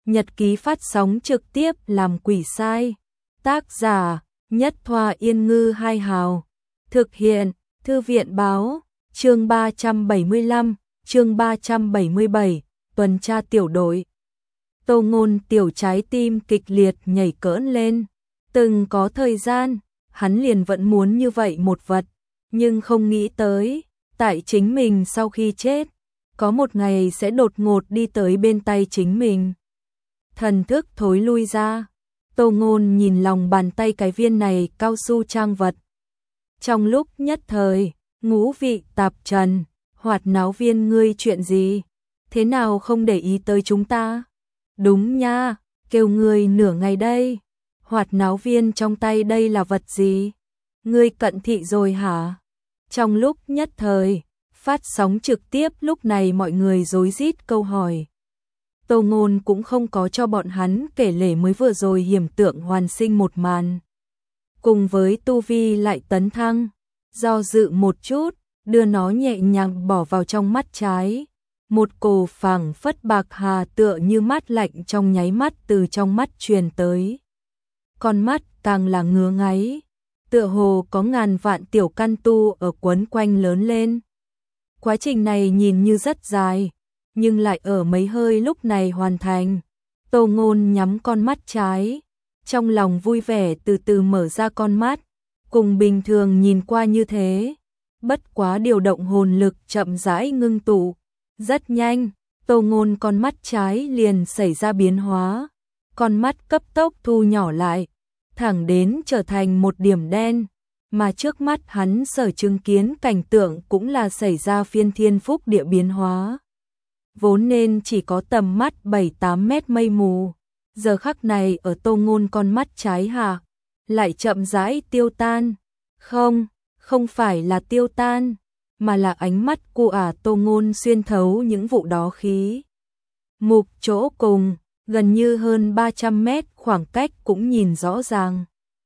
Nhật ký phát sóng trực tiếp làm quỷ sai. Tác giả Nhất Thoa Yên Ngư Hai Hào. Thực hiện Thư viện Báo. Chương 375, chương 377, tuần tra tiểu đội. Tô Ngôn tiểu trái tim kịch liệt nhảy cỡn lên. Từng có thời gian, hắn liền vẫn muốn như vậy một vật, nhưng không nghĩ tới, tại chính mình sau khi chết, có một ngày sẽ đột ngột đi tới bên tay chính mình. Thần thức thối lui ra, Tô Ngôn nhìn lòng bàn tay cái viên này cao su trang vật. Trong lúc nhất thời, ngũ vị tạp trần, Hoạt Náo Viên ngươi chuyện gì? Thế nào không để ý tới chúng ta? Đúng nha, kêu ngươi nửa ngày đây. Hoạt Náo Viên trong tay đây là vật gì? Ngươi cận thị rồi hả? Trong lúc nhất thời, phát sóng trực tiếp lúc này mọi người rối rít câu hỏi. Tô Ngôn cũng không có cho bọn hắn kể lể mới vừa rồi hiểm tượng hoàn sinh một màn. Cùng với tu vi lại tấn thăng, do dự một chút, đưa nó nhẹ nhàng bỏ vào trong mắt trái. Một cổ phảng phất bạc hà tựa như mát lạnh trong nháy mắt từ trong mắt truyền tới. Con mắt càng là ngứa ngáy, tựa hồ có ngàn vạn tiểu căn tu ở quấn quanh lớn lên. Quá trình này nhìn như rất dài, nhưng lại ở mấy hơi lúc này hoàn thành. Tô Ngôn nhắm con mắt trái, trong lòng vui vẻ từ từ mở ra con mắt, cùng bình thường nhìn qua như thế. Bất quá điều động hồn lực chậm rãi ngưng tụ. Rất nhanh, Tô Ngôn con mắt trái liền xảy ra biến hóa. Con mắt cấp tốc thu nhỏ lại, thẳng đến trở thành một điểm đen. Mà trước mắt hắn sở chứng kiến cảnh tượng cũng là xảy ra phiên thiên phúc địa biến hóa. Vốn nên chỉ có tầm mắt 7-8 mét mây mù, giờ khắc này ở Tô Ngôn con mắt trái hạ, lại chậm rãi tiêu tan. Không phải là tiêu tan, mà là ánh mắt của Tô Ngôn xuyên thấu những vụ đó khí. Mục chỗ cùng, gần như hơn 300 mét khoảng cách cũng nhìn rõ ràng.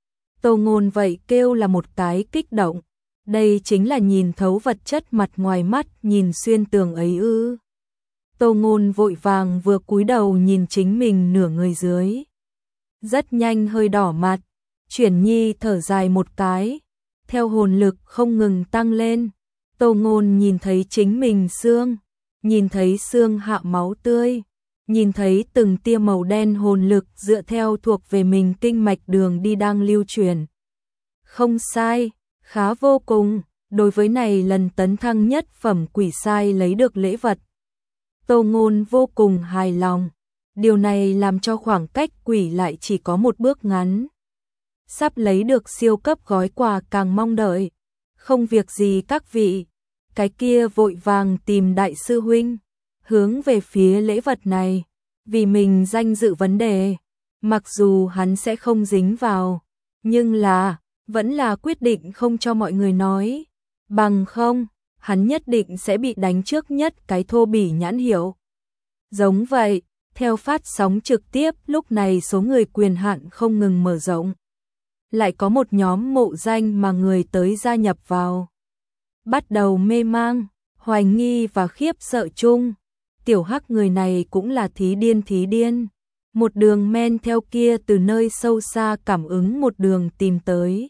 Tô Ngôn vậy kêu là một cái kích động. Đây chính là nhìn thấu vật chất mặt ngoài mắt nhìn xuyên tường ấy ư. Tô Ngôn vội vàng vừa cúi đầu nhìn chính mình nửa người dưới. Rất nhanh hơi đỏ mặt, chuyển nhi thở dài một cái. Theo hồn lực không ngừng tăng lên, Tô Ngôn nhìn thấy chính mình xương, nhìn thấy xương hạ máu tươi, nhìn thấy từng tia màu đen hồn lực dựa theo thuộc về mình kinh mạch đường đi đang lưu truyền. Không sai, khá vô cùng, đối với này lần tấn thăng nhất phẩm quỷ sai lấy được lễ vật. Tô Ngôn vô cùng hài lòng, điều này làm cho khoảng cách quỷ lại chỉ có một bước ngắn. Sắp lấy được siêu cấp gói quà càng mong đợi. Không việc gì các vị, cái kia vội vàng tìm đại sư huynh, hướng về phía lễ vật này, vì mình danh dự vấn đề, mặc dù hắn sẽ không dính vào, nhưng vẫn là quyết định không cho mọi người nói, bằng không, hắn nhất định sẽ bị đánh trước nhất cái thô bỉ nhãn hiệu. Giống vậy, theo phát sóng trực tiếp lúc này số người quyền hạn không ngừng mở rộng. Lại có một nhóm mộ danh mà người tới gia nhập vào. Bắt đầu mê mang, hoài nghi và khiếp sợ chung. Tiểu Hắc người này cũng là thí điên. Một đường men theo kia từ nơi sâu xa cảm ứng một đường tìm tới.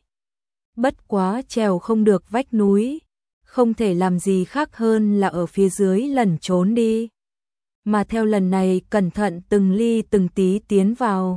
Bất quá trèo không được vách núi, không thể làm gì khác hơn là ở phía dưới lẩn trốn đi. Mà theo lần này cẩn thận từng ly từng tí tiến vào.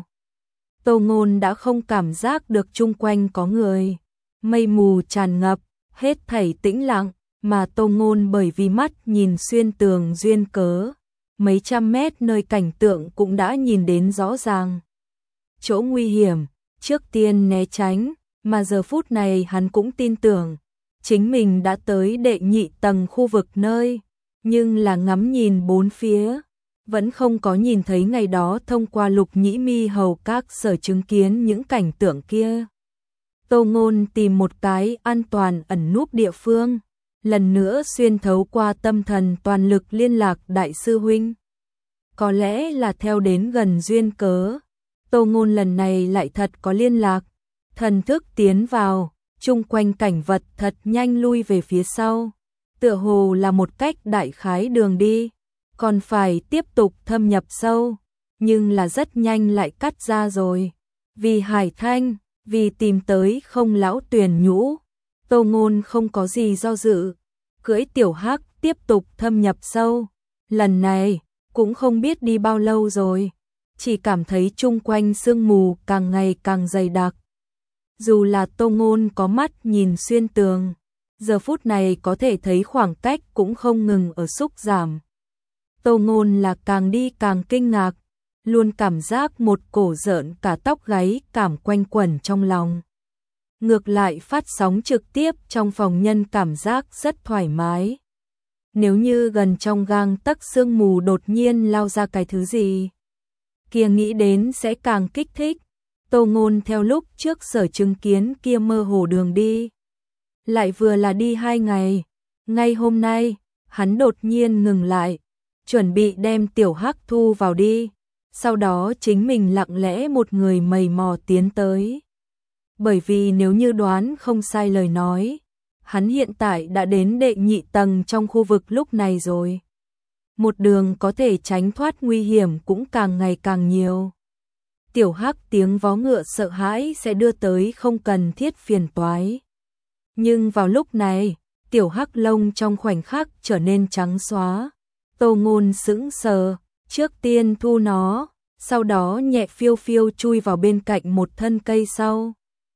Tô Ngôn đã không cảm giác được chung quanh có người. Mây mù tràn ngập, hết thảy tĩnh lặng, mà Tô Ngôn bởi vì mắt nhìn xuyên tường duyên cớ. Mấy trăm mét nơi cảnh tượng cũng đã nhìn đến rõ ràng. Chỗ nguy hiểm, trước tiên né tránh, mà giờ phút này hắn cũng tin tưởng. Chính mình đã tới đệ nhị tầng khu vực nơi, nhưng là ngắm nhìn bốn phía. Vẫn không có nhìn thấy ngày đó thông qua Lục Nhĩ Mi hầu các sở chứng kiến những cảnh tượng kia. Tô Ngôn tìm một cái an toàn ẩn núp địa phương, lần nữa xuyên thấu qua tâm thần toàn lực liên lạc đại sư huynh. Có lẽ là theo đến gần duyên cớ, Tô Ngôn lần này lại thật có liên lạc, thần thức tiến vào, chung quanh cảnh vật thật nhanh lui về phía sau, tựa hồ là một cách đại khái đường đi. Còn phải tiếp tục thâm nhập sâu, nhưng là rất nhanh lại cắt ra rồi. Vì Hải Thanh, vì tìm tới không lão Tuyền Nhũ, Tô Ngôn không có gì do dự, cưỡi tiểu hắc tiếp tục thâm nhập sâu. Lần này, cũng không biết đi bao lâu rồi, chỉ cảm thấy chung quanh sương mù càng ngày càng dày đặc. Dù là Tô Ngôn có mắt nhìn xuyên tường, giờ phút này có thể thấy khoảng cách cũng không ngừng ở sút giảm. Tô Ngôn là càng đi càng kinh ngạc, luôn cảm giác một cổ rợn cả tóc gáy cảm quanh quẩn trong lòng. Ngược lại phát sóng trực tiếp trong phòng nhân cảm giác rất thoải mái. Nếu như gần trong gang tấc sương mù đột nhiên lao ra cái thứ gì kia, nghĩ đến sẽ càng kích thích. Tô Ngôn theo lúc trước sở chứng kiến kia mơ hồ đường đi, lại vừa là đi 2 ngày. Ngay hôm nay, hắn đột nhiên ngừng lại, chuẩn bị đem tiểu hắc thu vào đi, sau đó chính mình lặng lẽ một người mầy mò tiến tới. Bởi vì nếu như đoán không sai lời nói, hắn hiện tại đã đến đệ nhị tầng trong khu vực lúc này rồi. Một đường có thể tránh thoát nguy hiểm cũng càng ngày càng nhiều. Tiểu hắc tiếng vó ngựa sợ hãi sẽ đưa tới không cần thiết phiền toái. Nhưng vào lúc này, tiểu hắc lông trong khoảnh khắc trở nên trắng xóa. Tô Ngôn sững sờ, trước tiên thu nó, sau đó nhẹ phiêu phiêu chui vào bên cạnh một thân cây sau.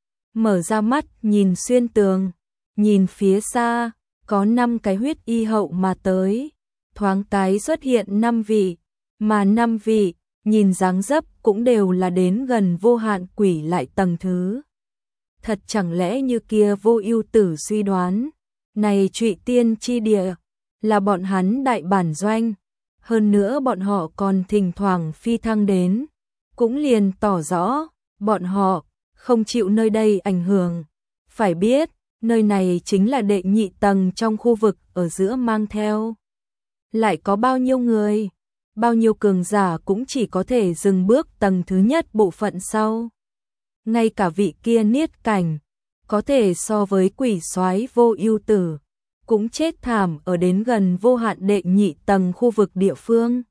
Mở ra mắt nhìn xuyên tường, nhìn phía xa, có 5 cái huyết y hậu mà tới. Thoáng cái xuất hiện 5 vị, mà 5 vị, nhìn dáng dấp cũng đều là đến gần vô hạn quỷ lại tầng thứ. Thật chẳng lẽ như kia Vô Ưu Tử suy đoán, này Trụy Tiên chi địa là bọn hắn đại bản doanh, hơn nữa bọn họ còn thỉnh thoảng phi thăng đến, cũng liền tỏ rõ bọn họ không chịu nơi đây ảnh hưởng. Phải biết, nơi này chính là đệ nhị tầng trong khu vực ở giữa mang theo. Lại có bao nhiêu người, bao nhiêu cường giả cũng chỉ có thể dừng bước tầng thứ nhất bộ phận sau. Ngay cả vị kia niết cảnh, có thể so với quỷ soái Vô Ưu Tử, cũng chết thảm ở đến gần vô hạn đệ nhị tầng khu vực địa phương.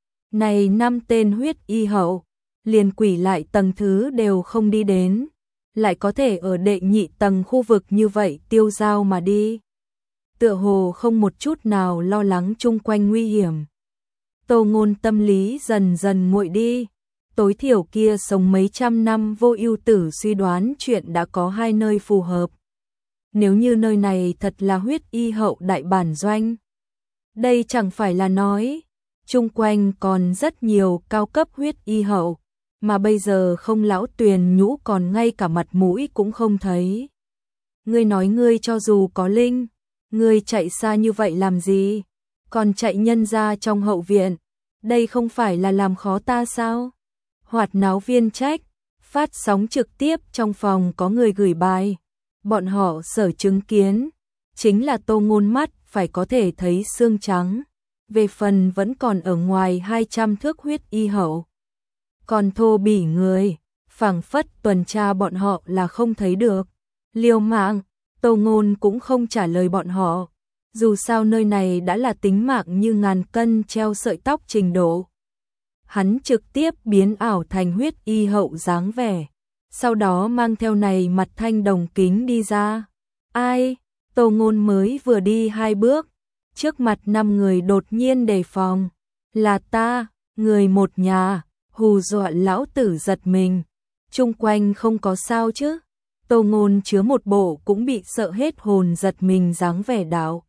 Này 5 tên huyết y hậu, liền quỷ lại tầng thứ đều không đi đến, lại có thể ở đệ nhị tầng khu vực như vậy tiêu dao mà đi. Tựa hồ không một chút nào lo lắng chung quanh nguy hiểm. Tô Ngôn tâm lý dần dần nguội đi, tối thiểu kia sống mấy trăm năm Vô Ưu Tử suy đoán chuyện đã có 2 nơi phù hợp. Nếu như nơi này thật là huyết y hậu đại bản doanh, đây chẳng phải là nói, chung quanh còn rất nhiều cao cấp huyết y hậu, mà bây giờ không lão Tuyền Nhũ còn ngay cả mặt mũi cũng không thấy. Ngươi nói ngươi cho dù có linh, ngươi chạy xa như vậy làm gì? Còn chạy nhân ra trong hậu viện, đây không phải là làm khó ta sao? Hoạt náo viên trách, phát sóng trực tiếp trong phòng có người gửi bài. Bọn họ sở chứng kiến, chính là Tô Ngôn mắt phải có thể thấy xương trắng. Về phần vẫn còn ở ngoài 200 thước huyết y hậu. Còn thô bỉ người, phảng phất tuần tra bọn họ là không thấy được. Liều mạng, Tô Ngôn cũng không trả lời bọn họ. Dù sao nơi này đã là tính mạng như ngàn cân treo sợi tóc trình độ. Hắn trực tiếp biến ảo thành huyết y hậu dáng vẻ, sau đó mang theo này mặt thanh đồng kính đi ra. Ai? Tô Ngôn mới vừa đi 2 bước, trước mặt 5 người đột nhiên đề phòng. Là ta, người một nhà, hù dọa lão tử giật mình. Chung quanh không có sao chứ? Tô Ngôn chứa một bộ cũng bị sợ hết hồn giật mình dáng vẻ đạo.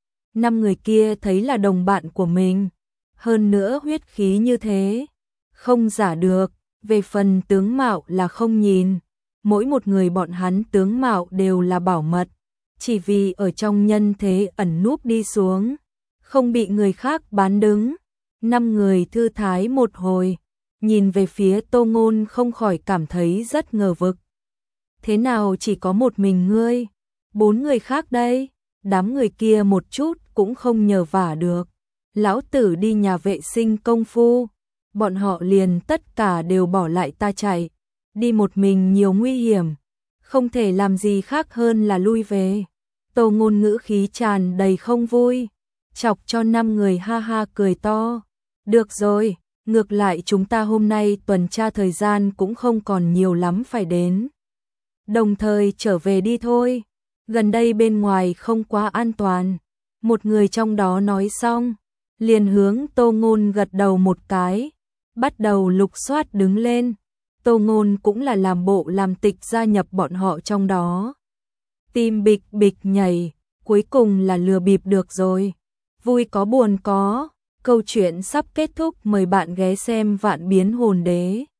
5 người kia thấy là đồng bạn của mình, hơn nữa huyết khí như thế, không giả được. Về phần tướng mạo là không nhìn, mỗi một người bọn hắn tướng mạo đều là bảo mật, chỉ vì ở trong nhân thế ẩn núp đi xuống, không bị người khác bán đứng. 5 người thư thái một hồi, nhìn về phía Tô Ngôn không khỏi cảm thấy rất ngờ vực. Thế nào chỉ có một mình ngươi? 4 người khác đây? Đám người kia một chút cũng không nhờ vả được. Lão tử đi nhà vệ sinh công phu, bọn họ liền tất cả đều bỏ lại ta chạy. Đi một mình nhiều nguy hiểm, không thể làm gì khác hơn là lui về. Tô Ngôn ngữ khí tràn đầy không vui, chọc cho 5 người ha ha cười to. Được rồi, ngược lại chúng ta hôm nay tuần tra thời gian cũng không còn nhiều lắm phải đến. Đồng thời trở về đi thôi, gần đây bên ngoài không quá an toàn. Một người trong đó nói xong, liền hướng Tô Ngôn gật đầu một cái, bắt đầu lục soát đứng lên. Tô Ngôn cũng là làm bộ làm tịch gia nhập bọn họ trong đó. Tim bịch bịch nhảy, cuối cùng là lừa bịp được rồi. Vui có buồn có, câu chuyện sắp kết thúc, mời bạn ghé xem Vạn Biến Hồn Đế.